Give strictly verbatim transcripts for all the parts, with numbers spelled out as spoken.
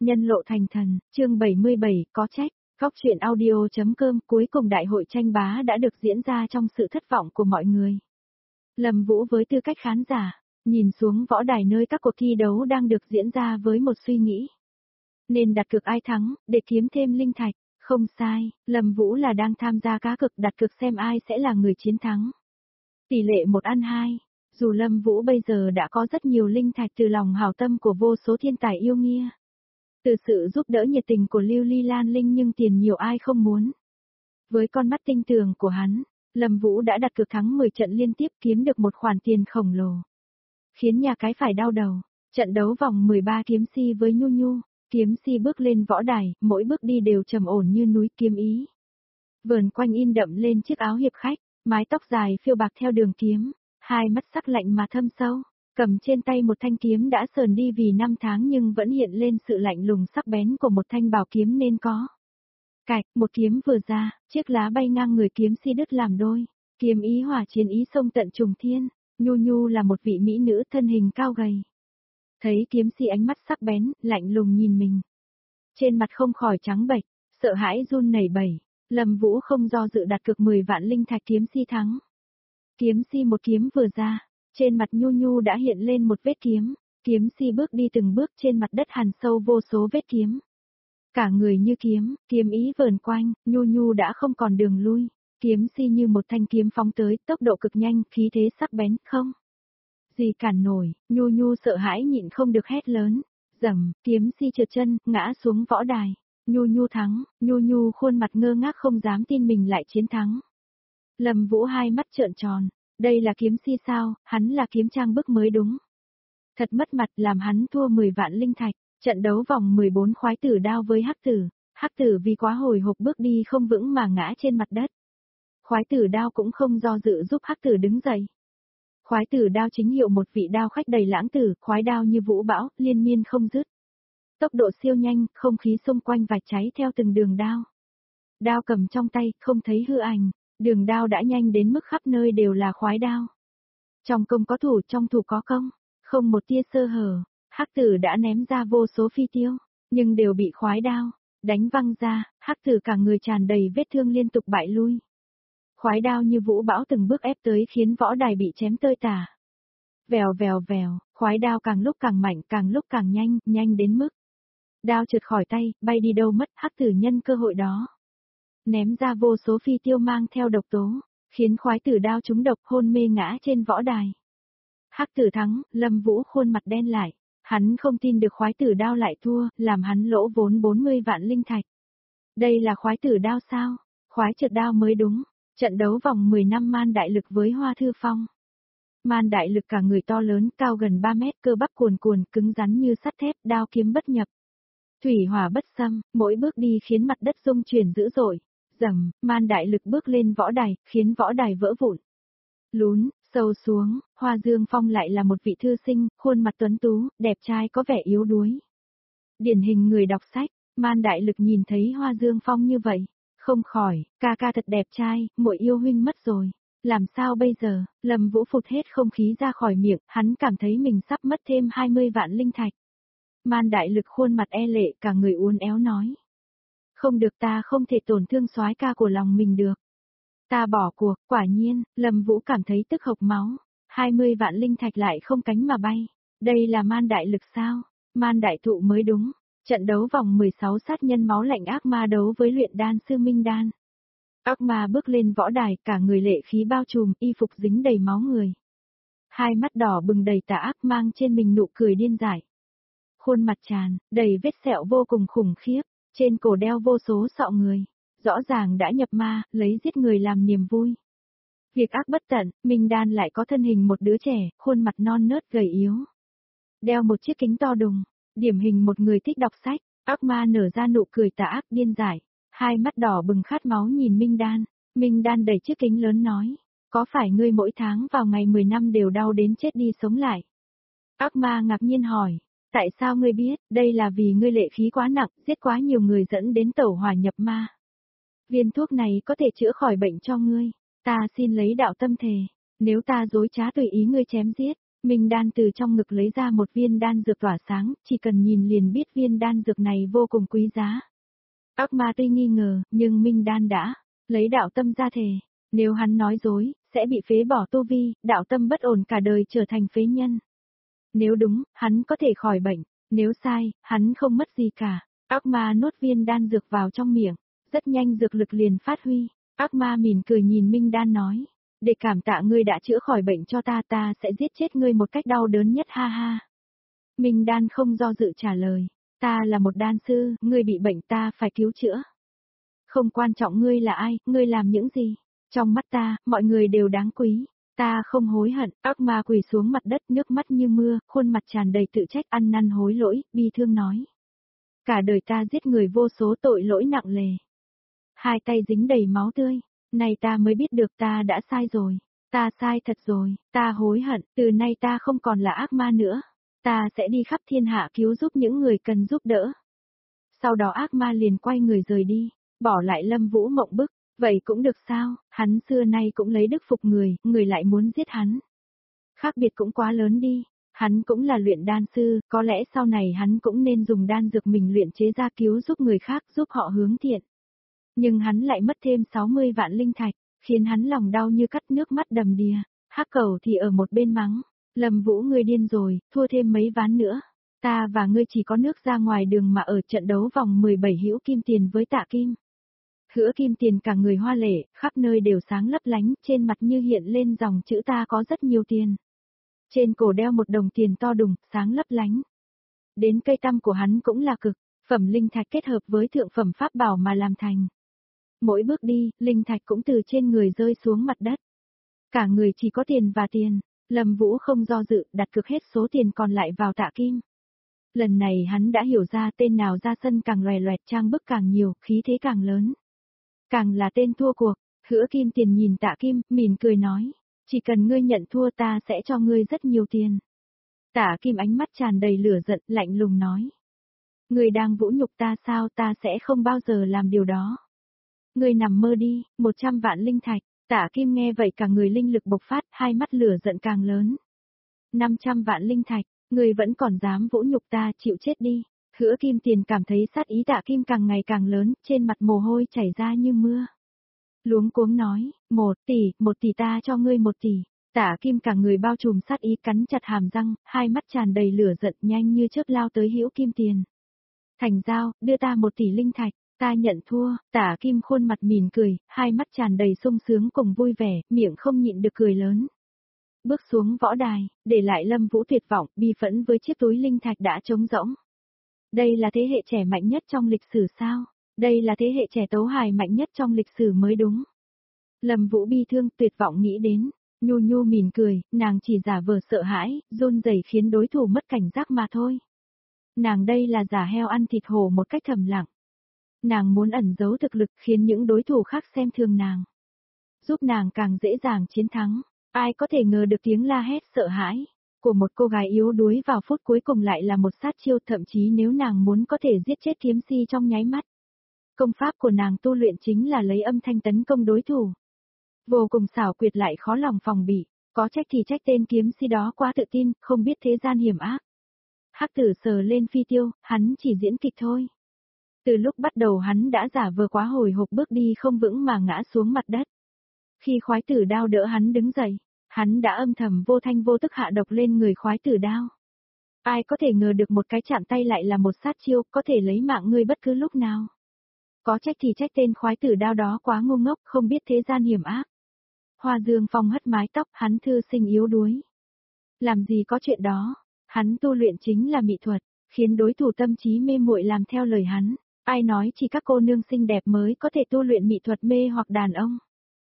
Nhân lộ thành thần, chương bảy mươi bảy, có trách. Góc truyện audio.com. Cuối cùng đại hội tranh bá đã được diễn ra trong sự thất vọng của mọi người. Lâm Vũ với tư cách khán giả, nhìn xuống võ đài nơi các cuộc thi đấu đang được diễn ra với một suy nghĩ. Nên đặt cược ai thắng, để kiếm thêm linh thạch. Không sai, Lâm Vũ là đang tham gia cá cược đặt cược xem ai sẽ là người chiến thắng. Tỷ lệ một ăn hai. Dù Lâm Vũ bây giờ đã có rất nhiều linh thạch từ lòng hảo tâm của vô số thiên tài yêu nghĩa, từ sự giúp đỡ nhiệt tình của Lưu Ly Lan Linh, nhưng tiền nhiều ai không muốn. Với con mắt tinh tường của hắn, Lâm Vũ đã đặt cược thắng mười trận liên tiếp, kiếm được một khoản tiền khổng lồ, khiến nhà cái phải đau đầu. Trận đấu vòng mười ba kiếm si với Nhu Nhu, kiếm si bước lên võ đài, mỗi bước đi đều trầm ổn như núi kiếm ý. Vờn quanh in đậm lên chiếc áo hiệp khách, mái tóc dài phiêu bạc theo đường kiếm, hai mắt sắc lạnh mà thâm sâu, cầm trên tay một thanh kiếm đã sờn đi vì năm tháng nhưng vẫn hiện lên sự lạnh lùng sắc bén của một thanh bảo kiếm nên có. Cạch, một kiếm vừa ra, chiếc lá bay ngang người kiếm si đứt làm đôi, kiếm ý hỏa chiến ý xông tận trùng thiên. Nhu Nhu là một vị mỹ nữ thân hình cao gầy. Thấy kiếm si ánh mắt sắc bén, lạnh lùng nhìn mình, trên mặt không khỏi trắng bệch, sợ hãi run nảy bẩy. Lâm Vũ không do dự đặt cược mười vạn linh thạch kiếm si thắng. Kiếm si một kiếm vừa ra, trên mặt Nhu Nhu đã hiện lên một vết kiếm, kiếm si bước đi từng bước trên mặt đất hằn sâu vô số vết kiếm. Cả người như kiếm, kiếm ý vờn quanh, Nhu Nhu đã không còn đường lui, kiếm si như một thanh kiếm phóng tới, tốc độ cực nhanh, khí thế sắc bén, không gì cản nổi. Nhu Nhu sợ hãi nhịn không được hét lớn, rầm, kiếm si trượt chân, ngã xuống võ đài. Nhu Nhu thắng, Nhu Nhu khuôn mặt ngơ ngác không dám tin mình lại chiến thắng. Lâm Vũ hai mắt trợn tròn, đây là kiếm si sao, hắn là kiếm trang bức mới đúng. Thật mất mặt, làm hắn thua mười vạn linh thạch. Trận đấu vòng mười bốn khoái tử đao với hắc tử, hắc tử vì quá hồi hộp bước đi không vững mà ngã trên mặt đất. Khoái tử đao cũng không do dự giúp hắc tử đứng dậy. Khoái tử đao chính hiệu một vị đao khách đầy lãng tử, khoái đao như vũ bão, liên miên không dứt. Tốc độ siêu nhanh, không khí xung quanh vạch cháy theo từng đường đao. Đao cầm trong tay, không thấy hư ảnh, đường đao đã nhanh đến mức khắp nơi đều là khoái đao. Trong công có thủ, trong thủ có công, không một tia sơ hở. Hắc tử đã ném ra vô số phi tiêu, nhưng đều bị khoái đao đánh văng ra, hắc tử cả người tràn đầy vết thương liên tục bại lui. Khoái đao như vũ bão từng bước ép tới khiến võ đài bị chém tơi tả. Vèo vèo vèo, khoái đao càng lúc càng mạnh, càng lúc càng nhanh, nhanh đến mức đao trượt khỏi tay, bay đi đâu mất. Hắc tử nhân cơ hội đó ném ra vô số phi tiêu mang theo độc tố, khiến khoái tử đao trúng độc hôn mê ngã trên võ đài. Hắc tử thắng, Lâm Vũ khuôn mặt đen lại. Hắn không tin được khoái tử đao lại thua, làm hắn lỗ vốn bốn mươi vạn linh thạch. Đây là khoái tử đao sao? Khoái trượt đao mới đúng. Trận đấu vòng mười năm Man Đại Lực với Hoa Thư Phong. Man Đại Lực cả người to lớn, cao gần ba mét, cơ bắp cuồn cuồn, cứng rắn như sắt thép, đao kiếm bất nhập. Thủy hỏa bất xâm, mỗi bước đi khiến mặt đất rung chuyển dữ dội. Rầm, Man Đại Lực bước lên võ đài, khiến võ đài vỡ vụn. Lún sâu xuống, Hoa Dương Phong lại là một vị thư sinh, khuôn mặt tuấn tú, đẹp trai có vẻ yếu đuối. Điển hình người đọc sách. Man Đại Lực nhìn thấy Hoa Dương Phong như vậy, không khỏi, ca ca thật đẹp trai, muội yêu huynh mất rồi. Làm sao bây giờ? Lâm Vũ phụt hết không khí ra khỏi miệng, hắn cảm thấy mình sắp mất thêm hai mươi vạn linh thạch. Man Đại Lực khuôn mặt e lệ, cả người uốn éo nói. Không được, ta không thể tổn thương soái ca của lòng mình được. Ta bỏ cuộc. Quả nhiên, Lâm Vũ cảm thấy tức hộc máu. hai mươi vạn linh thạch lại không cánh mà bay. Đây là Man Đại Lực sao? Man Đại Thụ mới đúng. Trận đấu vòng mười sáu sát nhân máu lạnh ác ma đấu với luyện đan sư Minh Đan. Ác ma bước lên võ đài, cả người lệ khí bao trùm, y phục dính đầy máu người. Hai mắt đỏ bừng đầy tà ác, mang trên mình nụ cười điên dại. Khuôn mặt tràn, đầy vết sẹo vô cùng khủng khiếp, trên cổ đeo vô số sọ người. Rõ ràng đã nhập ma, lấy giết người làm niềm vui. Việc ác bất tận, Minh Đan lại có thân hình một đứa trẻ, khuôn mặt non nớt gầy yếu. Đeo một chiếc kính to đùng, điểm hình một người thích đọc sách. Ác ma nở ra nụ cười tà ác điên dại, hai mắt đỏ bừng khát máu nhìn Minh Đan. Minh Đan đẩy chiếc kính lớn nói, có phải ngươi mỗi tháng vào ngày mười năm đều đau đến chết đi sống lại? Ác ma ngạc nhiên hỏi, tại sao ngươi biết? Đây là vì ngươi lệ khí quá nặng, giết quá nhiều người dẫn đến tẩu hỏa nhập ma. Viên thuốc này có thể chữa khỏi bệnh cho ngươi. Ta xin lấy đạo tâm thề, nếu ta dối trá tùy ý ngươi chém giết, Minh đan từ trong ngực lấy ra một viên đan dược tỏa sáng, chỉ cần nhìn liền biết viên đan dược này vô cùng quý giá. Ác ma tuy nghi ngờ, nhưng Minh đan đã lấy đạo tâm ra thề. Nếu hắn nói dối, sẽ bị phế bỏ tu vi, đạo tâm bất ổn cả đời trở thành phế nhân. Nếu đúng, hắn có thể khỏi bệnh. Nếu sai, hắn không mất gì cả. Ác ma nuốt viên đan dược vào trong miệng. Rất nhanh dược lực liền phát huy. Ác ma mỉm cười nhìn Minh đan nói. Để cảm tạ ngươi đã chữa khỏi bệnh cho ta, ta sẽ giết chết ngươi một cách đau đớn nhất, ha ha. Minh đan không do dự trả lời. Ta là một đan sư, ngươi bị bệnh ta phải cứu chữa. Không quan trọng ngươi là ai, ngươi làm những gì. Trong mắt ta, mọi người đều đáng quý. Ta không hối hận. Ác ma quỳ xuống mặt đất, nước mắt như mưa, khuôn mặt tràn đầy tự trách, ăn năn hối lỗi, bi thương nói. Cả đời ta giết người vô số, tội lỗi nặng nề. Hai tay dính đầy máu tươi. Này ta mới biết được ta đã sai rồi. Ta sai thật rồi, ta hối hận, từ nay ta không còn là ác ma nữa. Ta sẽ đi khắp thiên hạ cứu giúp những người cần giúp đỡ. Sau đó ác ma liền quay người rời đi, bỏ lại Lâm Vũ mộng bức. Vậy cũng được sao, hắn xưa nay cũng lấy đức phục người, người lại muốn giết hắn. Khác biệt cũng quá lớn đi, hắn cũng là luyện đan sư, có lẽ sau này hắn cũng nên dùng đan dược mình luyện chế ra cứu giúp người khác, giúp họ hướng thiện. Nhưng hắn lại mất thêm sáu mươi vạn linh thạch, khiến hắn lòng đau như cắt, nước mắt đầm đìa. Hắc Cẩu thì ở một bên mắng, Lâm Vũ ngươi điên rồi, thua thêm mấy ván nữa. Ta và ngươi chỉ có nước ra ngoài đường mà ở trận đấu vòng mười bảy hữu kim tiền với Tạ Kim. Hứa Kim Tiền cả người hoa lệ, khắp nơi đều sáng lấp lánh, trên mặt như hiện lên dòng chữ ta có rất nhiều tiền. Trên cổ đeo một đồng tiền to đùng, sáng lấp lánh. Đến cây tăm của hắn cũng là cực, phẩm linh thạch kết hợp với thượng phẩm pháp bảo mà làm thành. Mỗi bước đi, linh thạch cũng từ trên người rơi xuống mặt đất. Cả người chỉ có tiền và tiền, Lâm Vũ không do dự, đặt cược hết số tiền còn lại vào Tạ Kim. Lần này hắn đã hiểu ra tên nào ra sân càng loè loẹt trang bức càng nhiều, khí thế càng lớn. Càng là tên thua cuộc, Hứa Kim Tiền nhìn Tạ Kim, mỉm cười nói, chỉ cần ngươi nhận thua ta sẽ cho ngươi rất nhiều tiền. Tạ Kim ánh mắt tràn đầy lửa giận, lạnh lùng nói. Ngươi đang vũ nhục ta sao, ta sẽ không bao giờ làm điều đó. Ngươi nằm mơ đi, một trăm vạn linh thạch. Tạ Kim nghe vậy cả người linh lực bộc phát, hai mắt lửa giận càng lớn. năm trăm vạn linh thạch, ngươi vẫn còn dám vũ nhục ta, chịu chết đi. Hứa Kim Tiền cảm thấy sát ý Tạ Kim càng ngày càng lớn, trên mặt mồ hôi chảy ra như mưa. Luống cuống nói, một tỷ, một tỷ ta cho ngươi một tỷ. Tạ Kim cả người bao trùm sát ý, cắn chặt hàm răng, hai mắt tràn đầy lửa giận, nhanh như chớp lao tới Hữu Kim Tiền. Thành giao, đưa ta một tỷ linh thạch, ta nhận thua. Tạ Kim khuôn mặt mỉm cười, hai mắt tràn đầy sung sướng cùng vui vẻ, miệng không nhịn được cười lớn. Bước xuống võ đài, để lại Lâm Vũ tuyệt vọng, bi phẫn với chiếc túi linh thạch đã trống rỗng. Đây là thế hệ trẻ mạnh nhất trong lịch sử sao? Đây là thế hệ trẻ tấu hài mạnh nhất trong lịch sử mới đúng. Lâm Vũ bi thương, tuyệt vọng nghĩ đến. Nhu Nhu mỉm cười, nàng chỉ giả vờ sợ hãi, run rẩy khiến đối thủ mất cảnh giác mà thôi. Nàng đây là giả heo ăn thịt hổ một cách thầm lặng. Nàng muốn ẩn giấu thực lực khiến những đối thủ khác xem thường nàng. Giúp nàng càng dễ dàng chiến thắng. Ai có thể ngờ được tiếng la hét sợ hãi của một cô gái yếu đuối vào phút cuối cùng lại là một sát chiêu, thậm chí nếu nàng muốn có thể giết chết kiếm si trong nháy mắt. Công pháp của nàng tu luyện chính là lấy âm thanh tấn công đối thủ. Vô cùng xảo quyệt lại khó lòng phòng bị, có trách thì trách tên kiếm si đó quá tự tin, không biết thế gian hiểm ác. Hắc Tử sờ lên phi tiêu, hắn chỉ diễn kịch thôi. Từ lúc bắt đầu hắn đã giả vờ quá hồi hộp bước đi không vững mà ngã xuống mặt đất. Khi khoái tử đao đỡ hắn đứng dậy, hắn đã âm thầm vô thanh vô tức hạ độc lên người khoái tử đao. Ai có thể ngờ được một cái chạm tay lại là một sát chiêu, có thể lấy mạng ngươi bất cứ lúc nào. Có trách thì trách tên khoái tử đao đó quá ngu ngốc, không biết thế gian hiểm ác. Hoa Dương Phong hất mái tóc, hắn thư sinh yếu đuối. Làm gì có chuyện đó, hắn tu luyện chính là mỹ thuật, khiến đối thủ tâm trí mê muội làm theo lời hắn. Ai nói chỉ các cô nương xinh đẹp mới có thể tu luyện mỹ thuật mê hoặc đàn ông.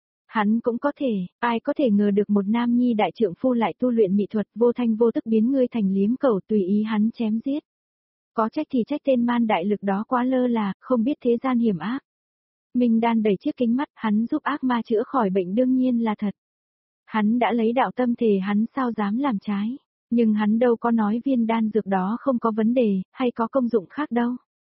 Hắn cũng có thể, ai có thể ngờ được một nam nhi đại trượng phu lại tu luyện mỹ thuật, vô thanh vô tức biến ngươi thành liếm cẩu tùy ý hắn chém giết. Có trách thì trách tên man đại lực đó quá lơ là, không biết thế gian hiểm ác. Minh Đan đẩy chiếc kính mắt, hắn giúp ác ma chữa khỏi bệnh đương nhiên là thật. Hắn đã lấy đạo tâm thề, hắn sao dám làm trái. Nhưng hắn đâu có nói viên đan dược đó không có vấn đề, hay có công dụng khác đâu.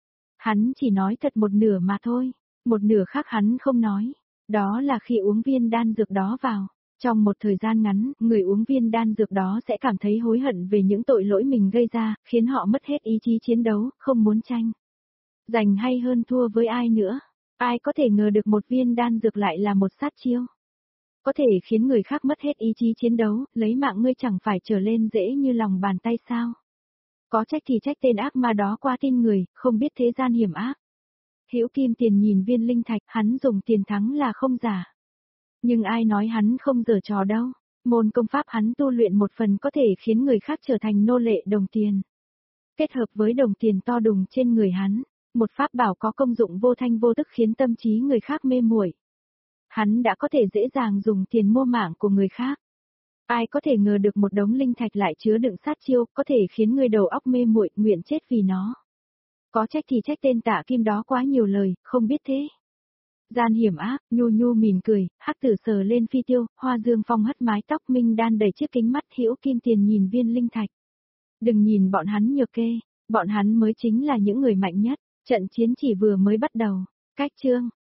Hắn chỉ nói thật một nửa mà thôi, một nửa khác hắn không nói. Đó là khi uống viên đan dược đó vào, Trong một thời gian ngắn, người uống viên đan dược đó sẽ cảm thấy hối hận về những tội lỗi mình gây ra, khiến họ mất hết ý chí chiến đấu, không muốn tranh giành hay hơn thua với ai nữa. Ai có thể ngờ được một viên đan dược lại là một sát chiêu. Có thể khiến người khác mất hết ý chí chiến đấu, lấy mạng ngươi chẳng phải trở lên dễ như lòng bàn tay sao. Có trách thì trách tên ác ma đó qua tin người, không biết thế gian hiểm ác. Hữu Kim Tiền nhìn viên linh thạch, hắn dùng tiền thắng là không giả. Nhưng ai nói hắn không giở trò đâu. Môn công pháp hắn tu luyện một phần có thể khiến người khác trở thành nô lệ đồng tiền. Kết hợp với đồng tiền to đùng trên người hắn, một pháp bảo có công dụng vô thanh vô tức khiến tâm trí người khác mê muội. Hắn đã có thể dễ dàng dùng tiền mua mạng của người khác. Ai có thể ngờ được một đống linh thạch lại chứa đựng sát chiêu, có thể khiến người đầu óc mê muội, nguyện chết vì nó. Có trách thì trách tên Tạ Kim đó quá nhiều lời, không biết thế. Gian hiểm ác, Nhu Nhu mỉm cười, Hắc Tử sờ lên phi tiêu, Hoa Dương Phong hất mái tóc, Minh Đan đầy chiếc kính mắt, Hữu Kim Tiền nhìn viên linh thạch. Đừng nhìn bọn hắn nhược kê, bọn hắn mới chính là những người mạnh nhất, trận chiến chỉ vừa mới bắt đầu. Cách chương